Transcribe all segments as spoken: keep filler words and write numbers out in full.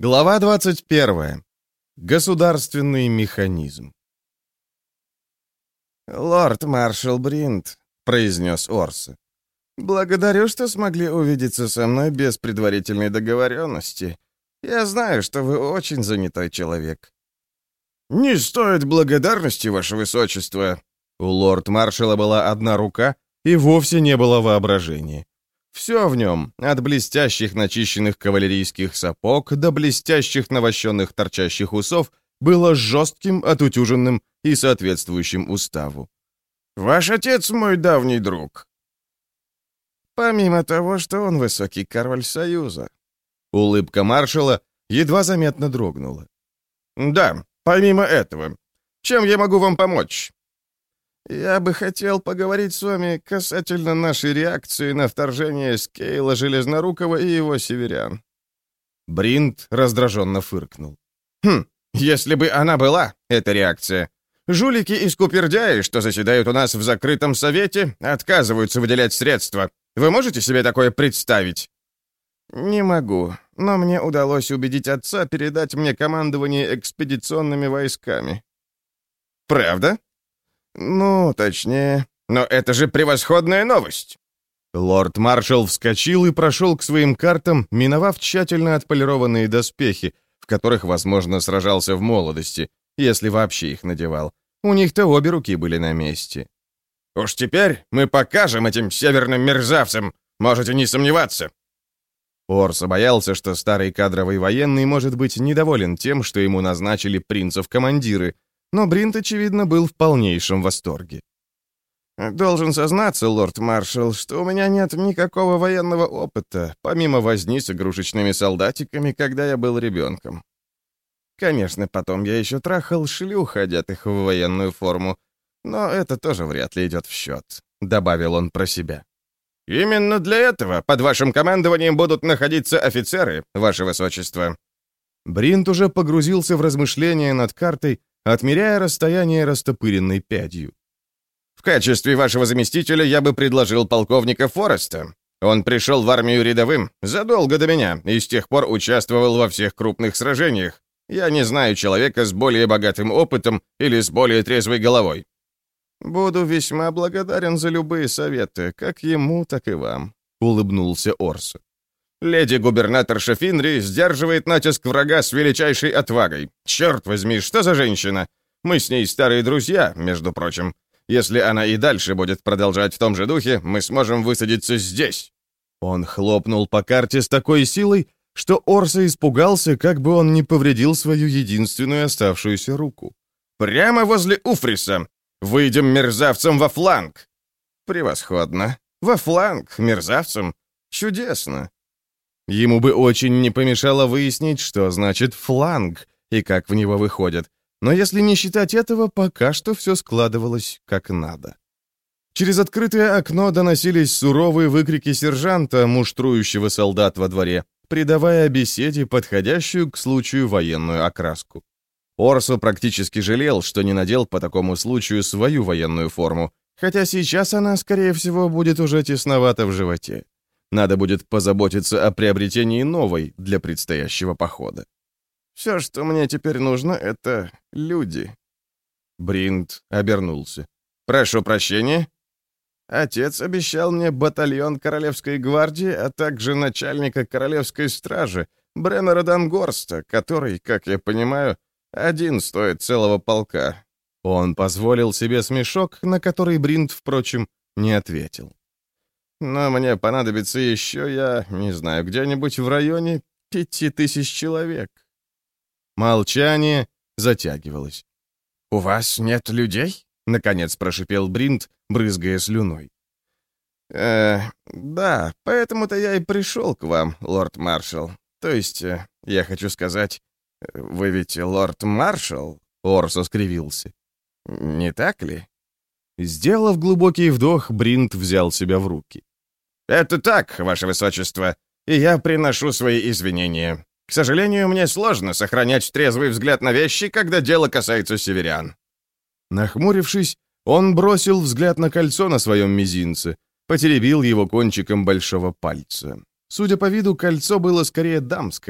Глава двадцать первая. Государственный механизм. «Лорд-маршал Бринт», — произнес Орса, — «благодарю, что смогли увидеться со мной без предварительной договоренности. Я знаю, что вы очень занятой человек». «Не стоит благодарности, ваше высочество». У лорд-маршала была одна рука, и вовсе не было воображения. Все в нем, от блестящих начищенных кавалерийских сапог до блестящих навощенных торчащих усов, было жестким, отутюженным и соответствующим уставу. «Ваш отец мой давний друг». «Помимо того, что он высокий король Союза». Улыбка маршала едва заметно дрогнула. «Да, помимо этого. Чем я могу вам помочь?» «Я бы хотел поговорить с вами касательно нашей реакции на вторжение Скейла Железнорукова и его северян». Бринт раздраженно фыркнул. «Хм, если бы она была, эта реакция. Жулики и скупердяи, что заседают у нас в закрытом совете, отказываются выделять средства. Вы можете себе такое представить?» «Не могу, но мне удалось убедить отца передать мне командование экспедиционными войсками». «Правда?» «Ну, точнее. Но это же превосходная новость!» Лорд-маршал вскочил и прошел к своим картам, миновав тщательно отполированные доспехи, в которых, возможно, сражался в молодости, если вообще их надевал. У них-то обе руки были на месте. «Уж теперь мы покажем этим северным мерзавцам, можете не сомневаться!» Орса боялся, что старый кадровый военный может быть недоволен тем, что ему назначили принца в командиры, но Бринт, очевидно, был в полнейшем восторге. «Должен сознаться, лорд-маршал, что у меня нет никакого военного опыта, помимо возни с игрушечными солдатиками, когда я был ребенком. Конечно, потом я еще трахал шлюх, одетых в военную форму, но это тоже вряд ли идет в счет», — добавил он про себя. «Именно для этого под вашим командованием будут находиться офицеры, ваше высочество». Бринт уже погрузился в размышления над картой, отмеряя расстояние растопыренной пядью. «В качестве вашего заместителя я бы предложил полковника Фореста. Он пришел в армию рядовым задолго до меня и с тех пор участвовал во всех крупных сражениях. Я не знаю человека с более богатым опытом или с более трезвой головой». «Буду весьма благодарен за любые советы, как ему, так и вам», — улыбнулся Орса. «Леди-губернаторша Финри сдерживает натиск врага с величайшей отвагой. Черт возьми, что за женщина? Мы с ней старые друзья, между прочим. Если она и дальше будет продолжать в том же духе, мы сможем высадиться здесь». Он хлопнул по карте с такой силой, что Орса испугался, как бы он не повредил свою единственную оставшуюся руку. «Прямо возле Уфриса. Выйдем мерзавцам во фланг». «Превосходно. Во фланг, мерзавцам. Чудесно». Ему бы очень не помешало выяснить, что значит «фланг» и как в него выходят. Но если не считать этого, пока что все складывалось как надо. Через открытое окно доносились суровые выкрики сержанта, муштрующего солдат во дворе, придавая беседе подходящую к случаю военную окраску. Орсо практически жалел, что не надел по такому случаю свою военную форму, хотя сейчас она, скорее всего, будет уже тесновата в животе. Надо будет позаботиться о приобретении новой для предстоящего похода. «Все, что мне теперь нужно, это люди». Бринт обернулся. «Прошу прощения». «Отец обещал мне батальон Королевской гвардии, а также начальника Королевской стражи, Бреннера Дангорста, который, как я понимаю, один стоит целого полка». Он позволил себе смешок, на который Бринт, впрочем, не ответил. «Но мне понадобится еще, я не знаю, где-нибудь в районе пяти тысяч человек». Молчание затягивалось. «У вас нет людей?» — наконец прошипел Бринт, брызгая слюной. «Э, да, поэтому-то я и пришел к вам, лорд-маршал. То есть, э, я хочу сказать, вы ведь лорд-маршал?» Орсо скривился. «Не так ли?» Сделав глубокий вдох, Бринт взял себя в руки. «Это так, ваше высочество, и я приношу свои извинения. К сожалению, мне сложно сохранять трезвый взгляд на вещи, когда дело касается северян». Нахмурившись, он бросил взгляд на кольцо на своем мизинце, потеребил его кончиком большого пальца. Судя по виду, кольцо было скорее дамское,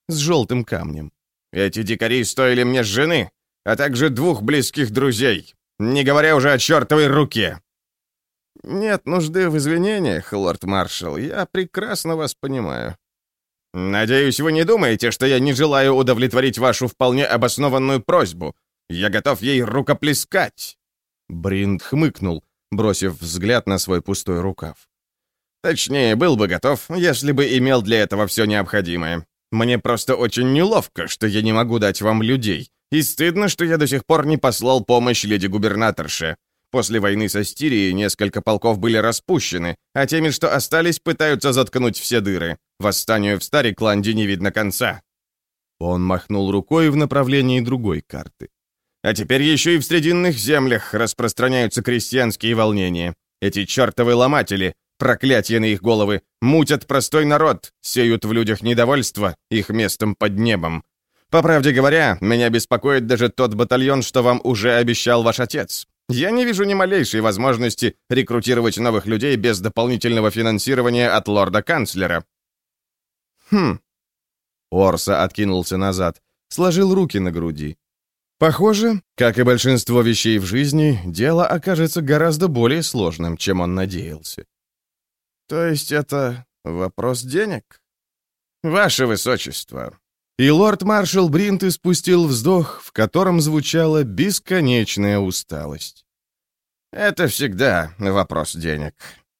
с желтым камнем. «Эти дикари стоили мне жены, а также двух близких друзей, не говоря уже о чертовой руке». «Нет нужды в извинениях, лорд-маршал, я прекрасно вас понимаю». «Надеюсь, вы не думаете, что я не желаю удовлетворить вашу вполне обоснованную просьбу. Я готов ей рукоплескать». Бринд хмыкнул, бросив взгляд на свой пустой рукав. «Точнее, был бы готов, если бы имел для этого все необходимое. Мне просто очень неловко, что я не могу дать вам людей, и стыдно, что я до сих пор не послал помощь леди-губернаторше. После войны со Стирией несколько полков были распущены, а теми, что остались, пытаются заткнуть все дыры. Восстанию в Старикланде не видно конца». Он махнул рукой в направлении другой карты. «А теперь еще и в Срединных землях распространяются крестьянские волнения. Эти чертовы ломатели, проклятие на их головы, мутят простой народ, сеют в людях недовольство их местом под небом. По правде говоря, меня беспокоит даже тот батальон, что вам уже обещал ваш отец. Я не вижу ни малейшей возможности рекрутировать новых людей без дополнительного финансирования от лорда-канцлера». «Хм». Орса откинулся назад, сложил руки на груди. Похоже, как и большинство вещей в жизни, дело окажется гораздо более сложным, чем он надеялся. «То есть это вопрос денег?» «Ваше высочество». И лорд-маршал Бринт испустил вздох, в котором звучала бесконечная усталость. «Это всегда вопрос денег».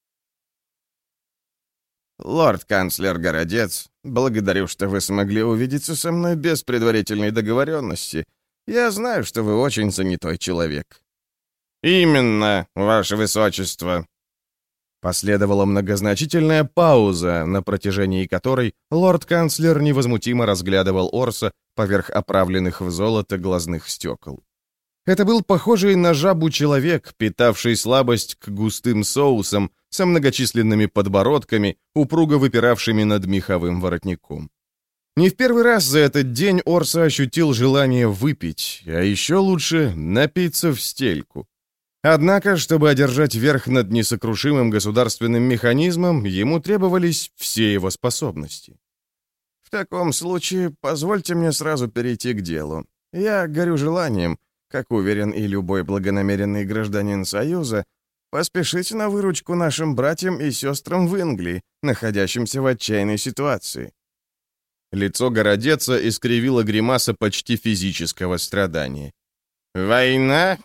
«Лорд-канцлер Городец, благодарю, что вы смогли увидеться со мной без предварительной договоренности. Я знаю, что вы очень занятой человек». «Именно, ваше высочество». Последовала многозначительная пауза, на протяжении которой лорд-канцлер невозмутимо разглядывал Орса поверх оправленных в золото глазных стекол. Это был похожий на жабу человек, питавший слабость к густым соусам со многочисленными подбородками, упруго выпиравшими над меховым воротником. Не в первый раз за этот день Орса ощутил желание выпить, а еще лучше напиться в стельку. Однако, чтобы одержать верх над несокрушимым государственным механизмом, ему требовались все его способности. «В таком случае позвольте мне сразу перейти к делу. Я горю желанием, как уверен и любой благонамеренный гражданин Союза, поспешить на выручку нашим братьям и сестрам в Инглии, находящимся в отчаянной ситуации». Лицо Городеца искривило гримаса почти физического страдания. «Война?»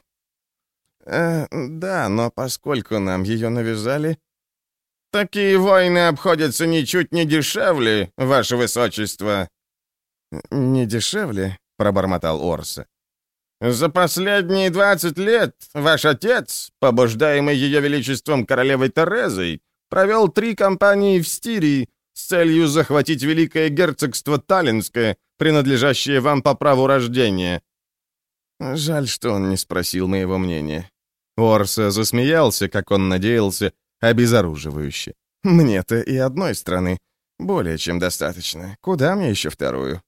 Э, да, но поскольку нам ее навязали...» «Такие войны обходятся ничуть не дешевле, ваше высочество». «Не дешевле?» — пробормотал Орса. «За последние двадцать лет ваш отец, побуждаемый ее величеством королевой Терезой, провел три кампании в Стирии с целью захватить великое герцогство Таллинское, принадлежащее вам по праву рождения». Жаль, что он не спросил моего мнения. Орса засмеялся, как он надеялся, обезоруживающе. «Мне-то и одной страны более чем достаточно. Куда мне еще вторую?»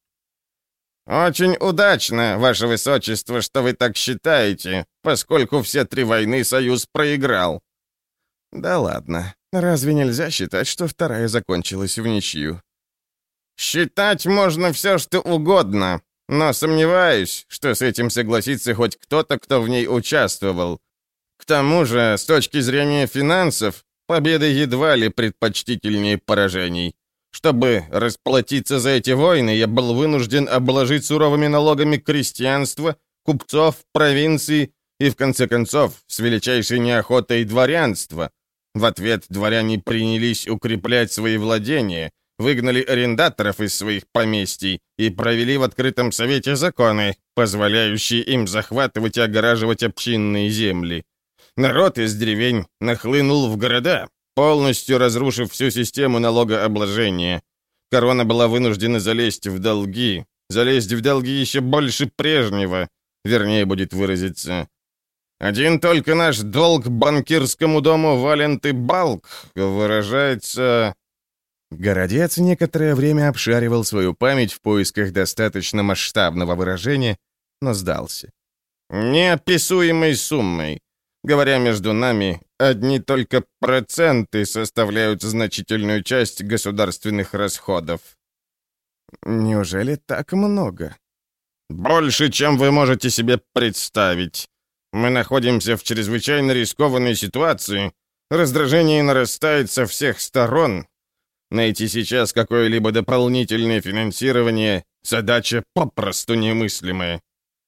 «Очень удачно, ваше высочество, что вы так считаете, поскольку все три войны Союз проиграл». «Да ладно. Разве нельзя считать, что вторая закончилась в ничью?» «Считать можно все, что угодно, но сомневаюсь, что с этим согласится хоть кто-то, кто в ней участвовал. К тому же, с точки зрения финансов, победа едва ли предпочтительнее поражений. Чтобы расплатиться за эти войны, я был вынужден обложить суровыми налогами крестьянство, купцов, провинции и, в конце концов, с величайшей неохотой дворянство. В ответ дворяне принялись укреплять свои владения, выгнали арендаторов из своих поместий и провели в открытом совете законы, позволяющие им захватывать и огораживать общинные земли. Народ из деревень нахлынул в города, полностью разрушив всю систему налогообложения. Корона была вынуждена залезть в долги, залезть в долги еще больше прежнего, вернее будет выразиться. Один только наш долг банкирскому дому Валент и Балк выражается... Городец некоторое время обшаривал свою память в поисках достаточно масштабного выражения, но сдался. Неописуемой суммой. Говоря между нами, одни только проценты составляют значительную часть государственных расходов. Неужели так много? Больше, чем вы можете себе представить. Мы находимся в чрезвычайно рискованной ситуации. Раздражение нарастает со всех сторон. Найти сейчас какое-либо дополнительное финансирование — задача попросту немыслимая.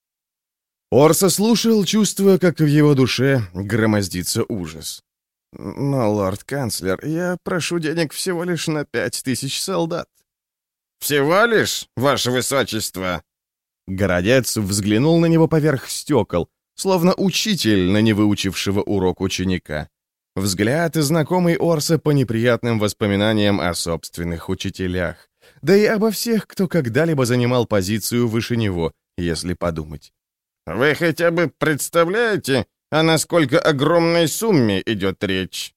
Орса слушал, чувствуя, как в его душе громоздится ужас. «Но, лорд-канцлер, я прошу денег всего лишь на пять тысяч солдат». «Всего лишь, ваше высочество?» Городец взглянул на него поверх стекол, словно учитель на невыучившего урок ученика. Взгляд, знакомый Орса по неприятным воспоминаниям о собственных учителях, да и обо всех, кто когда-либо занимал позицию выше него, если подумать. «Вы хотя бы представляете, о насколько огромной сумме идет речь?»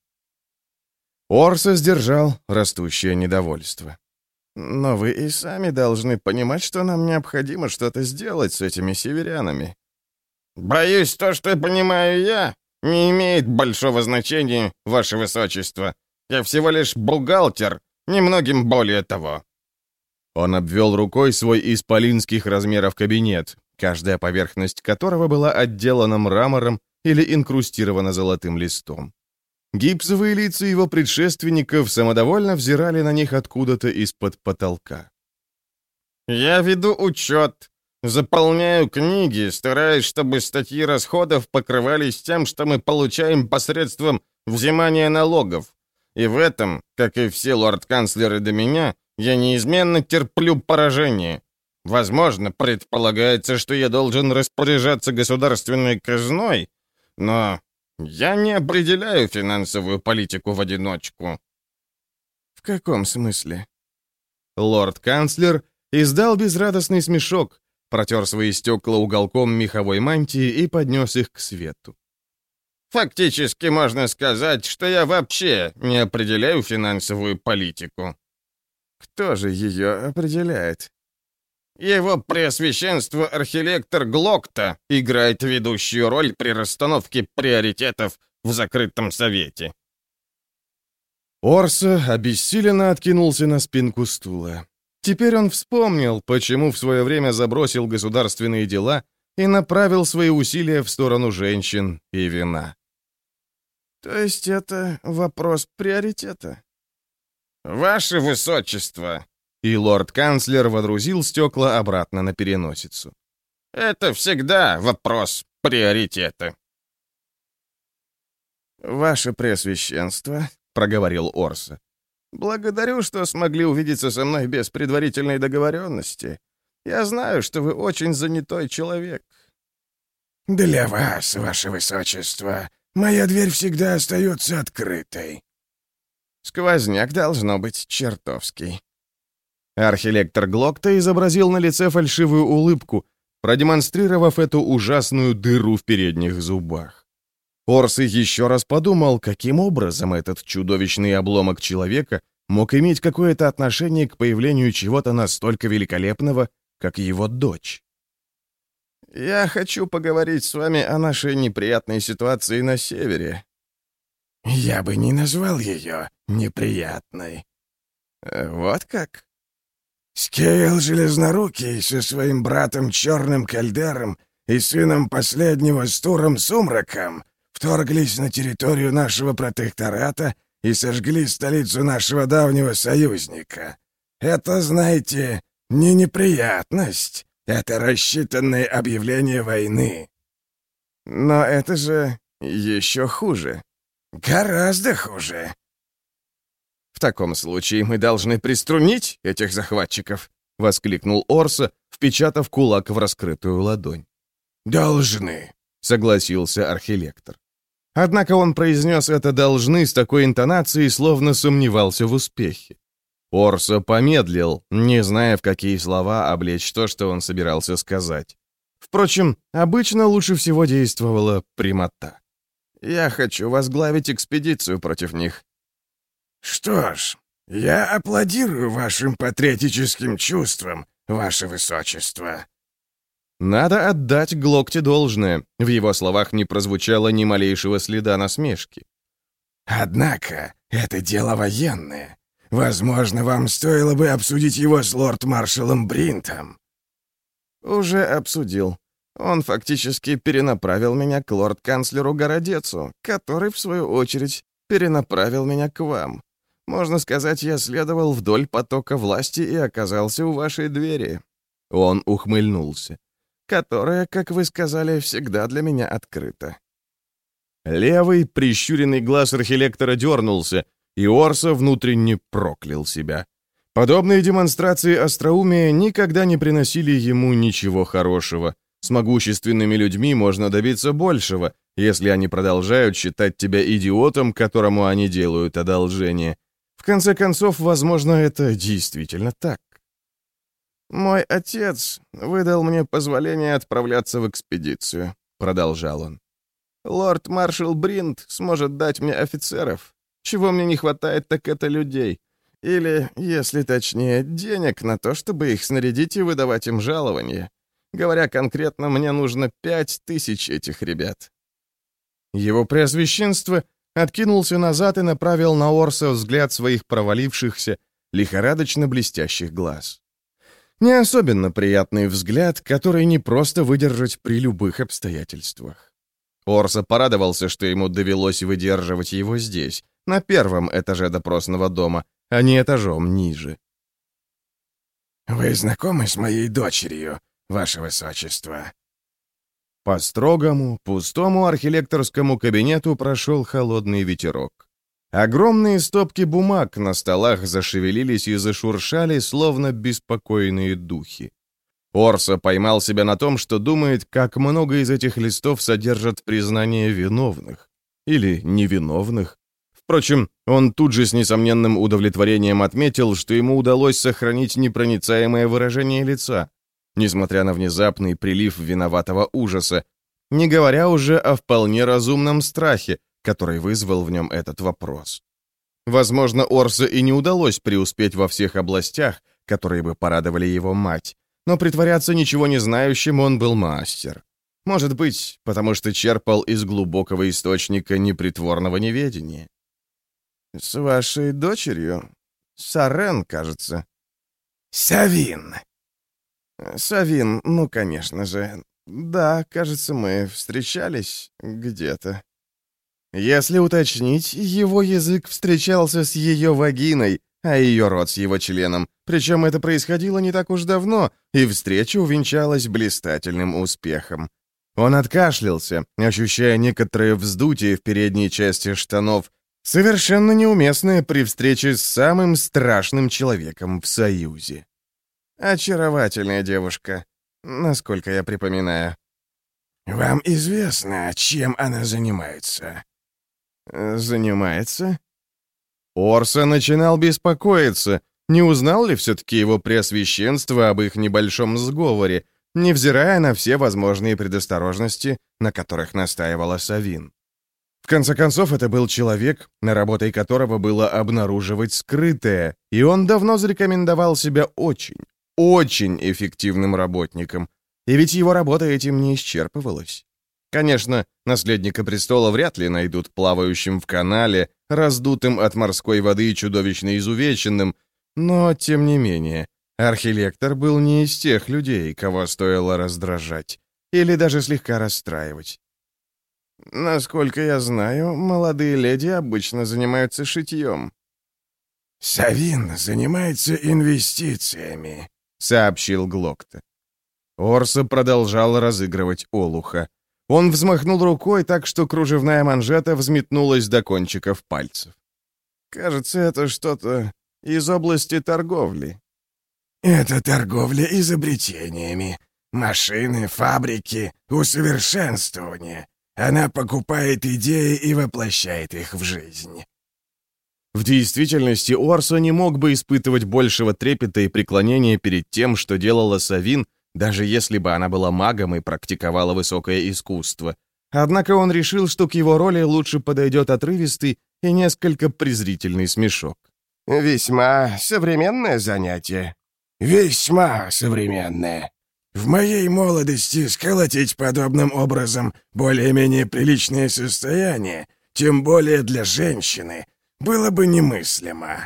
Орса сдержал растущее недовольство. «Но вы и сами должны понимать, что нам необходимо что-то сделать с этими северянами». «Боюсь, то, что понимаю я, не имеет большого значения, ваше высочество. Я всего лишь бухгалтер, немногим более того». Он обвел рукой свой исполинских размеров кабинет, каждая поверхность которого была отделана мрамором или инкрустирована золотым листом. Гипсовые лица его предшественников самодовольно взирали на них откуда-то из-под потолка. «Я веду учет, заполняю книги, стараюсь, чтобы статьи расходов покрывались тем, что мы получаем посредством взимания налогов. И в этом, как и все лорд-канцлеры до меня, я неизменно терплю поражение. Возможно, предполагается, что я должен распоряжаться государственной казной, но я не определяю финансовую политику в одиночку». «В каком смысле?» Лорд-канцлер издал безрадостный смешок, протер свои стекла уголком меховой мантии и поднес их к свету. «Фактически можно сказать, что я вообще не определяю финансовую политику». «Кто же ее определяет?» «Его преосвященство архилектор Глокта играет ведущую роль при расстановке приоритетов в закрытом совете». Орса обессиленно откинулся на спинку стула. Теперь он вспомнил, почему в свое время забросил государственные дела и направил свои усилия в сторону женщин и вина. «То есть это вопрос приоритета?» «Ваше высочество!» И лорд-канцлер водрузил стекла обратно на переносицу. «Это всегда вопрос приоритета». «Ваше Преосвященство», — проговорил Орса, — «благодарю, что смогли увидеться со мной без предварительной договоренности. Я знаю, что вы очень занятой человек». «Для вас, ваше высочество, моя дверь всегда остается открытой». «Сквозняк должно быть чертовский». Архилектор Глокта изобразил на лице фальшивую улыбку, продемонстрировав эту ужасную дыру в передних зубах. Орса еще раз подумал, каким образом этот чудовищный обломок человека мог иметь какое-то отношение к появлению чего-то настолько великолепного, как его дочь. «Я хочу поговорить с вами о нашей неприятной ситуации на севере». «Я бы не назвал ее неприятной». «Вот как?» Скейл Железнорукий со своим братом Черным Кальдером и сыном последнего Стуром Сумраком вторглись на территорию нашего протектората и сожгли столицу нашего давнего союзника. Это, знаете, не неприятность, это рассчитанное объявление войны». «Но это же еще хуже». «Гораздо хуже». «В таком случае мы должны приструнить этих захватчиков», — воскликнул Орса, впечатав кулак в раскрытую ладонь. «Должны», — согласился архилектор. Однако он произнес это «должны» с такой интонацией, словно сомневался в успехе. Орса помедлил, не зная, в какие слова облечь то, что он собирался сказать. Впрочем, обычно лучше всего действовала прямота. «Я хочу возглавить экспедицию против них». «Что ж, я аплодирую вашим патриотическим чувствам, ваше высочество». Надо отдать Глокте должное. В его словах не прозвучало ни малейшего следа насмешки. «Однако это дело военное. Возможно, вам стоило бы обсудить его с лорд-маршалом Бринтом». «Уже обсудил. Он фактически перенаправил меня к лорд-канцлеру Городецу, который, в свою очередь, перенаправил меня к вам. Можно сказать, я следовал вдоль потока власти и оказался у вашей двери». Он ухмыльнулся. «Которая, как вы сказали, всегда для меня открыта». Левый, прищуренный глаз архилектора дернулся, и Орса внутренне проклял себя. Подобные демонстрации остроумия никогда не приносили ему ничего хорошего. С могущественными людьми можно добиться большего, если они продолжают считать тебя идиотом, которому они делают одолжение. В конце концов, возможно, это действительно так. «Мой отец выдал мне позволение отправляться в экспедицию», — продолжал он. «Лорд-маршал Бринт сможет дать мне офицеров. Чего мне не хватает, так это людей. Или, если точнее, денег на то, чтобы их снарядить и выдавать им жалование. Говоря конкретно, мне нужно пять тысяч этих ребят». Его преосвященство откинулся назад и направил на Орса взгляд своих провалившихся, лихорадочно блестящих глаз. Не особенно приятный взгляд, который не просто выдержать при любых обстоятельствах. Орса порадовался, что ему довелось выдерживать его здесь, на первом этаже допросного дома, а не этажом ниже. «Вы знакомы с моей дочерью, ваше высочество?» По строгому, пустому архилекторскому кабинету прошел холодный ветерок. Огромные стопки бумаг на столах зашевелились и зашуршали, словно беспокойные духи. Орса поймал себя на том, что думает, как много из этих листов содержат признание виновных. Или невиновных. Впрочем, он тут же с несомненным удовлетворением отметил, что ему удалось сохранить непроницаемое выражение лица, несмотря на внезапный прилив виноватого ужаса, не говоря уже о вполне разумном страхе, который вызвал в нем этот вопрос. Возможно, Орса и не удалось преуспеть во всех областях, которые бы порадовали его мать, но притворяться ничего не знающим он был мастер. Может быть, потому что черпал из глубокого источника непритворного неведения. «С вашей дочерью? Сарен, кажется». «Савин». «Савин, ну, конечно же. Да, кажется, мы встречались где-то». Если уточнить, его язык встречался с ее вагиной, а ее рот с его членом. Причем это происходило не так уж давно, и встреча увенчалась блистательным успехом. Он откашлялся, ощущая некоторое вздутие в передней части штанов, совершенно неуместное при встрече с самым страшным человеком в Союзе. «Очаровательная девушка, насколько я припоминаю». «Вам известно, чем она занимается?» «Занимается?» Орса начинал беспокоиться, не узнал ли все-таки его преосвященство об их небольшом сговоре, невзирая на все возможные предосторожности, на которых настаивала Савин. В конце концов, это был человек, работой которого было обнаруживать скрытое, и он давно зарекомендовал себя очень, очень эффективным работником, и ведь его работа этим не исчерпывалась. Конечно, наследника престола вряд ли найдут плавающим в канале, раздутым от морской воды и чудовищно изувеченным, но, тем не менее, архилектор был не из тех людей, кого стоило раздражать или даже слегка расстраивать. «Насколько я знаю, молодые леди обычно занимаются шитьем». «Савин занимается инвестициями», — сообщил Глокта. Орса продолжал разыгрывать олуха. Он взмахнул рукой так, что кружевная манжета взметнулась до кончиков пальцев. «Кажется, это что-то из области торговли». «Это торговля изобретениями. Машины, фабрики, усовершенствование. Она покупает идеи и воплощает их в жизнь». В действительности Орса не мог бы испытывать большего трепета и преклонения перед тем, что делала Савин, даже если бы она была магом и практиковала высокое искусство. Однако он решил, что к его роли лучше подойдет отрывистый и несколько презрительный смешок. «Весьма современное занятие». «Весьма современное. В моей молодости сколотить подобным образом более-менее приличное состояние, тем более для женщины, было бы немыслимо.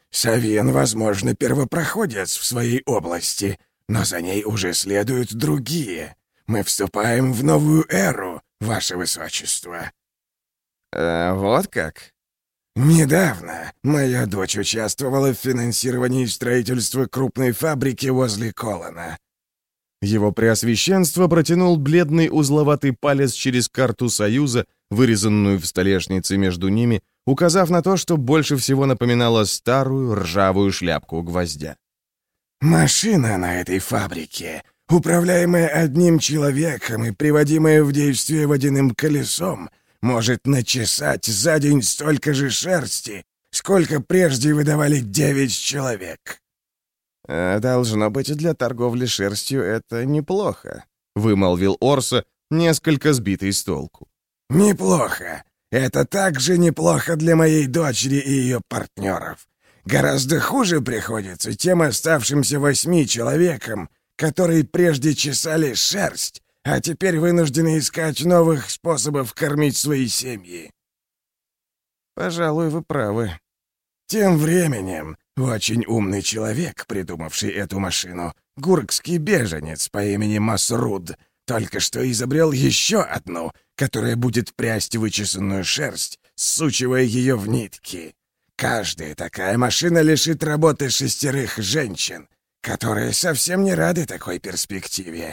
Савин, возможно, первопроходец в своей области, но за ней уже следуют другие. Мы вступаем в новую эру, ваше высочество». «А вот как?» «Недавно моя дочь участвовала в финансировании строительства крупной фабрики возле Колона». Его преосвященство протянул бледный узловатый палец через карту Союза, вырезанную в столешнице между ними, указав на то, что больше всего напоминало старую ржавую шляпку гвоздя. «Машина на этой фабрике, управляемая одним человеком и приводимая в действие водяным колесом, может начесать за день столько же шерсти, сколько прежде выдавали девять человек». А «Должно быть, для торговли шерстью это неплохо», — вымолвил Орса, несколько сбитый с толку. «Неплохо. Это также неплохо для моей дочери и ее партнеров. Гораздо хуже приходится тем оставшимся восьми человекам, которые прежде чесали шерсть, а теперь вынуждены искать новых способов кормить свои семьи». «Пожалуй, вы правы». Тем временем очень умный человек, придумавший эту машину, гуркский беженец по имени Масруд, только что изобрел еще одну, которая будет прясть вычесанную шерсть, сучивая ее в нитки. Каждая такая машина лишит работы шестерых женщин, которые совсем не рады такой перспективе.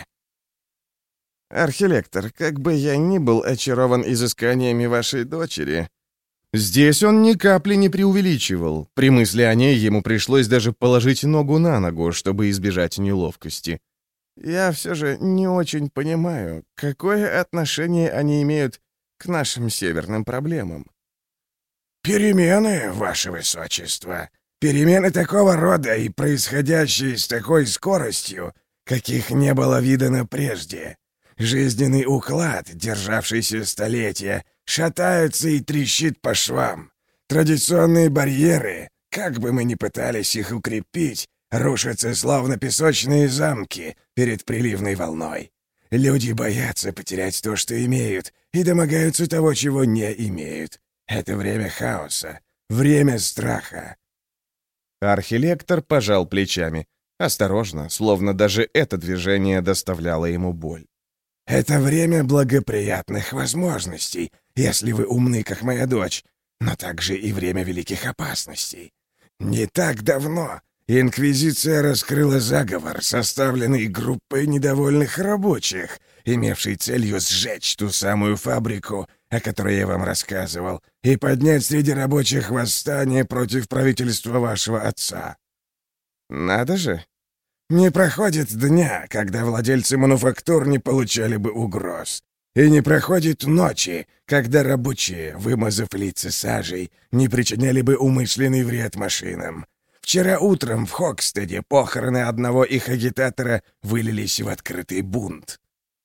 «Архилектор, как бы я ни был очарован изысканиями вашей дочери...» Здесь он ни капли не преувеличивал. При мысли о ней ему пришлось даже положить ногу на ногу, чтобы избежать неловкости. «Я все же не очень понимаю, какое отношение они имеют к нашим северным проблемам». «Перемены, ваше высочество, перемены такого рода и происходящие с такой скоростью, каких не было видано прежде. Жизненный уклад, державшийся столетия, шатается и трещит по швам. Традиционные барьеры, как бы мы ни пытались их укрепить, рушатся словно песочные замки перед приливной волной. Люди боятся потерять то, что имеют, и домогаются того, чего не имеют. Это время хаоса, время страха». Архилектор пожал плечами. Осторожно, словно даже это движение доставляло ему боль. «Это время благоприятных возможностей, если вы умны, как моя дочь, но также и время великих опасностей. Не так давно Инквизиция раскрыла заговор, составленный группой недовольных рабочих, имевший целью сжечь ту самую фабрику, о которой я вам рассказывал, и поднять среди рабочих восстание против правительства вашего отца. Надо же! Не проходит дня, когда владельцы мануфактур не получали бы угроз. И не проходит ночи, когда рабочие, вымазав лица сажей, не причиняли бы умышленный вред машинам. Вчера утром в Хокстеде похороны одного их агитатора вылились в открытый бунт.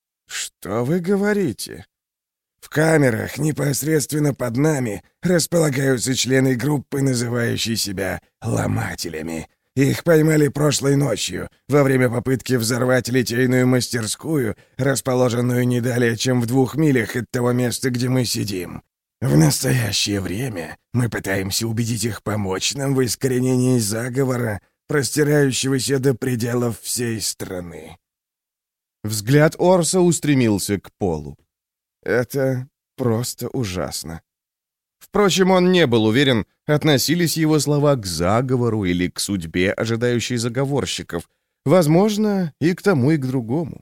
Что вы говорите? В камерах непосредственно под нами располагаются члены группы, называющей себя «ломателями». Их поймали прошлой ночью, во время попытки взорвать литейную мастерскую, расположенную не далее, чем в двух милях от того места, где мы сидим. В настоящее время мы пытаемся убедить их помочь нам в искоренении заговора, простирающегося до пределов всей страны. Взгляд Орса устремился к полу. Это просто ужасно. Впрочем, он не был уверен, относились его слова к заговору или к судьбе, ожидающей заговорщиков. Возможно, и к тому, и к другому.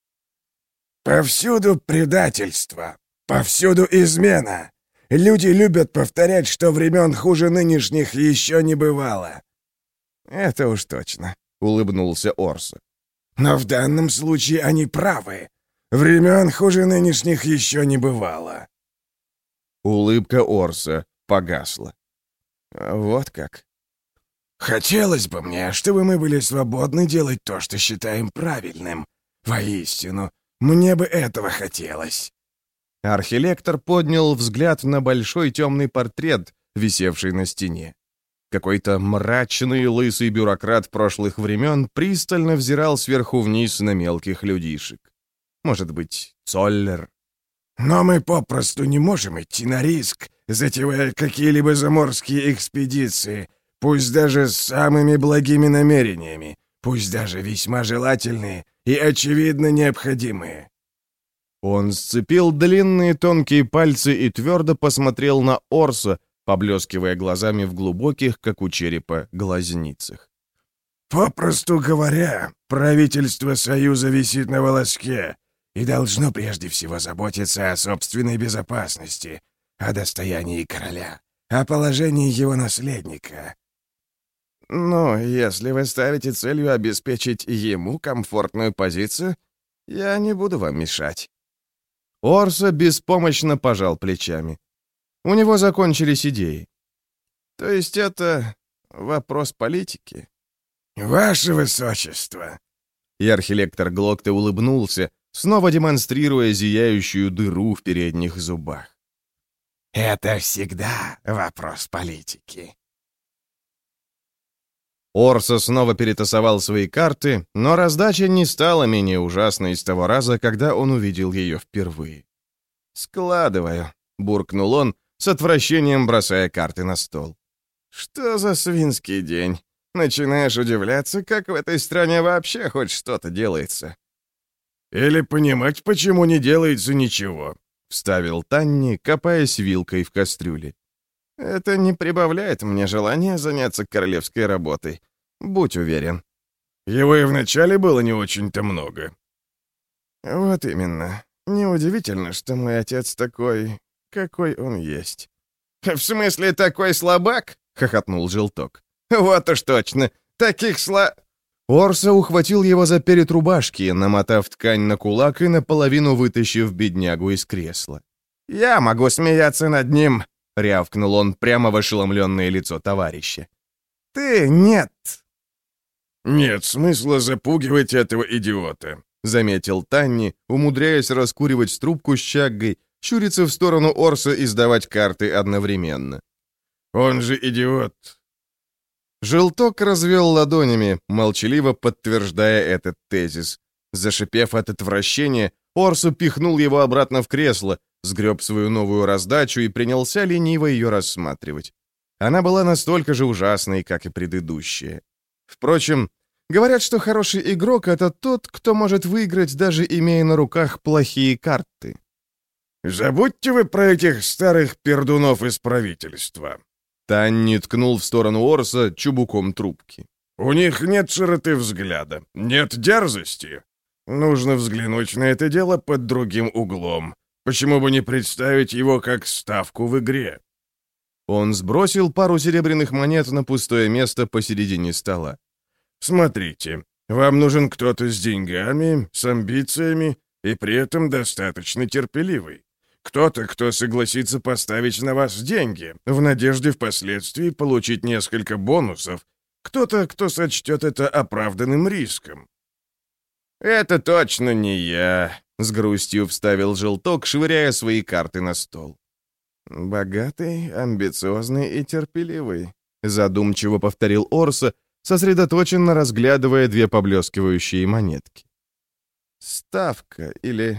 «Повсюду предательство, повсюду измена. Люди любят повторять, что времен хуже нынешних еще не бывало». «Это уж точно», — улыбнулся Орса. «Но в данном случае они правы. Времен хуже нынешних еще не бывало». Улыбка Орса погасла. «Вот как?» «Хотелось бы мне, чтобы мы были свободны делать то, что считаем правильным. Воистину, мне бы этого хотелось». Архилектор поднял взгляд на большой темный портрет, висевший на стене. Какой-то мрачный лысый бюрократ прошлых времен пристально взирал сверху вниз на мелких людишек. Может быть, Цоллер? «Но мы попросту не можем идти на риск, затевая какие-либо заморские экспедиции, пусть даже с самыми благими намерениями, пусть даже весьма желательные и очевидно необходимые». Он сцепил длинные тонкие пальцы и твердо посмотрел на Орса, поблескивая глазами в глубоких, как у черепа, глазницах. «Попросту говоря, правительство Союза висит на волоске и должно прежде всего заботиться о собственной безопасности, о достоянии короля, о положении его наследника». «Ну, если вы ставите целью обеспечить ему комфортную позицию, я не буду вам мешать». Орса беспомощно пожал плечами. У него закончились идеи. «То есть это вопрос политики?» «Ваше высочество!» И архилектор Глокте улыбнулся, снова демонстрируя зияющую дыру в передних зубах. «Это всегда вопрос политики». Орса снова перетасовал свои карты, но раздача не стала менее ужасной с того раза, когда он увидел ее впервые. «Складываю», — буркнул он, с отвращением бросая карты на стол. «Что за свинский день? Начинаешь удивляться, как в этой стране вообще хоть что-то делается». «Или понимать, почему не делается ничего», — вставил Танни, копаясь вилкой в кастрюле. «Это не прибавляет мне желания заняться королевской работой. Будь уверен». «Его и вначале было не очень-то много». «Вот именно. Неудивительно, что мой отец такой, какой он есть». «В смысле, такой слабак?» — хохотнул Желток. «Вот уж точно. Таких сла...» Орса ухватил его за перед рубашки, намотав ткань на кулак и наполовину вытащив беднягу из кресла. «Я могу смеяться над ним», — рявкнул он прямо в ошеломленное лицо товарища. «Ты нет». «Нет смысла запугивать этого идиота», — заметил Танни, умудряясь раскуривать трубку с чаггой, щуриться в сторону Орса и сдавать карты одновременно. «Он же идиот». Желток развел ладонями, молчаливо подтверждая этот тезис. Зашипев от отвращения, Орсу пихнул его обратно в кресло, сгреб свою новую раздачу и принялся лениво ее рассматривать. Она была настолько же ужасной, как и предыдущая. Впрочем, говорят, что хороший игрок — это тот, кто может выиграть, даже имея на руках плохие карты. «Забудьте вы про этих старых пердунов из правительства». Танни ткнул в сторону Орса чубуком трубки. «У них нет широты взгляда, нет дерзости. Нужно взглянуть на это дело под другим углом. Почему бы не представить его как ставку в игре?» Он сбросил пару серебряных монет на пустое место посередине стола. «Смотрите, вам нужен кто-то с деньгами, с амбициями и при этом достаточно терпеливый. Кто-то, кто согласится поставить на вас деньги, в надежде впоследствии получить несколько бонусов. Кто-то, кто сочтет это оправданным риском». «Это точно не я», — с грустью вставил Желток, швыряя свои карты на стол. «Богатый, амбициозный и терпеливый», — задумчиво повторил Орса, сосредоточенно разглядывая две поблескивающие монетки. «Ставка или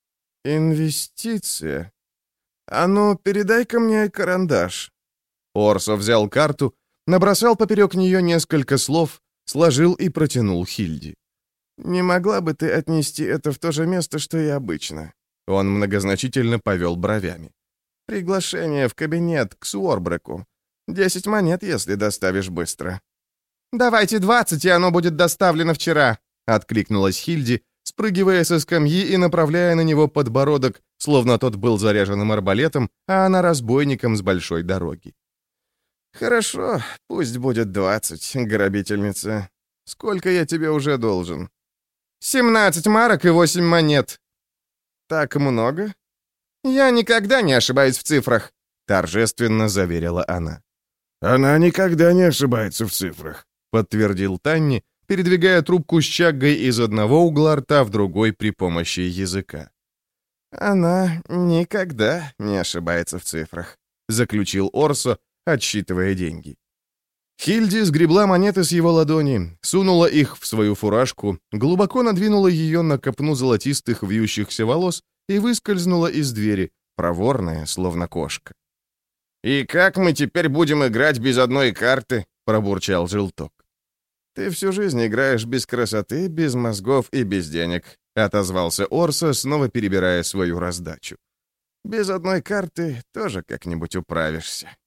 инвестиция? А ну, передай-ка мне карандаш». Орса взял карту, набросал поперек нее несколько слов, сложил и протянул Хильде. «Не могла бы ты отнести это в то же место, что и обычно?» Он многозначительно повел бровями. «Приглашение в кабинет к Суорбреку. Десять монет, если доставишь быстро». «Давайте двадцать, и оно будет доставлено вчера», — откликнулась Хильди, спрыгивая со скамьи и направляя на него подбородок, словно тот был заряженным арбалетом, а она разбойником с большой дороги. «Хорошо, пусть будет двадцать, грабительница. Сколько я тебе уже должен?» «Семнадцать марок и восемь монет». «Так много?» «Я никогда не ошибаюсь в цифрах», — торжественно заверила она. «Она никогда не ошибается в цифрах», — подтвердил Танни, передвигая трубку с чаггой из одного угла рта в другой при помощи языка. «Она никогда не ошибается в цифрах», — заключил Орсо, отсчитывая деньги. Хильди сгребла монеты с его ладони, сунула их в свою фуражку, глубоко надвинула ее на копну золотистых вьющихся волос и выскользнула из двери, проворная, словно кошка. «И как мы теперь будем играть без одной карты?» — пробурчал Желток. «Ты всю жизнь играешь без красоты, без мозгов и без денег», — отозвался Орсо, снова перебирая свою раздачу. «Без одной карты тоже как-нибудь управишься».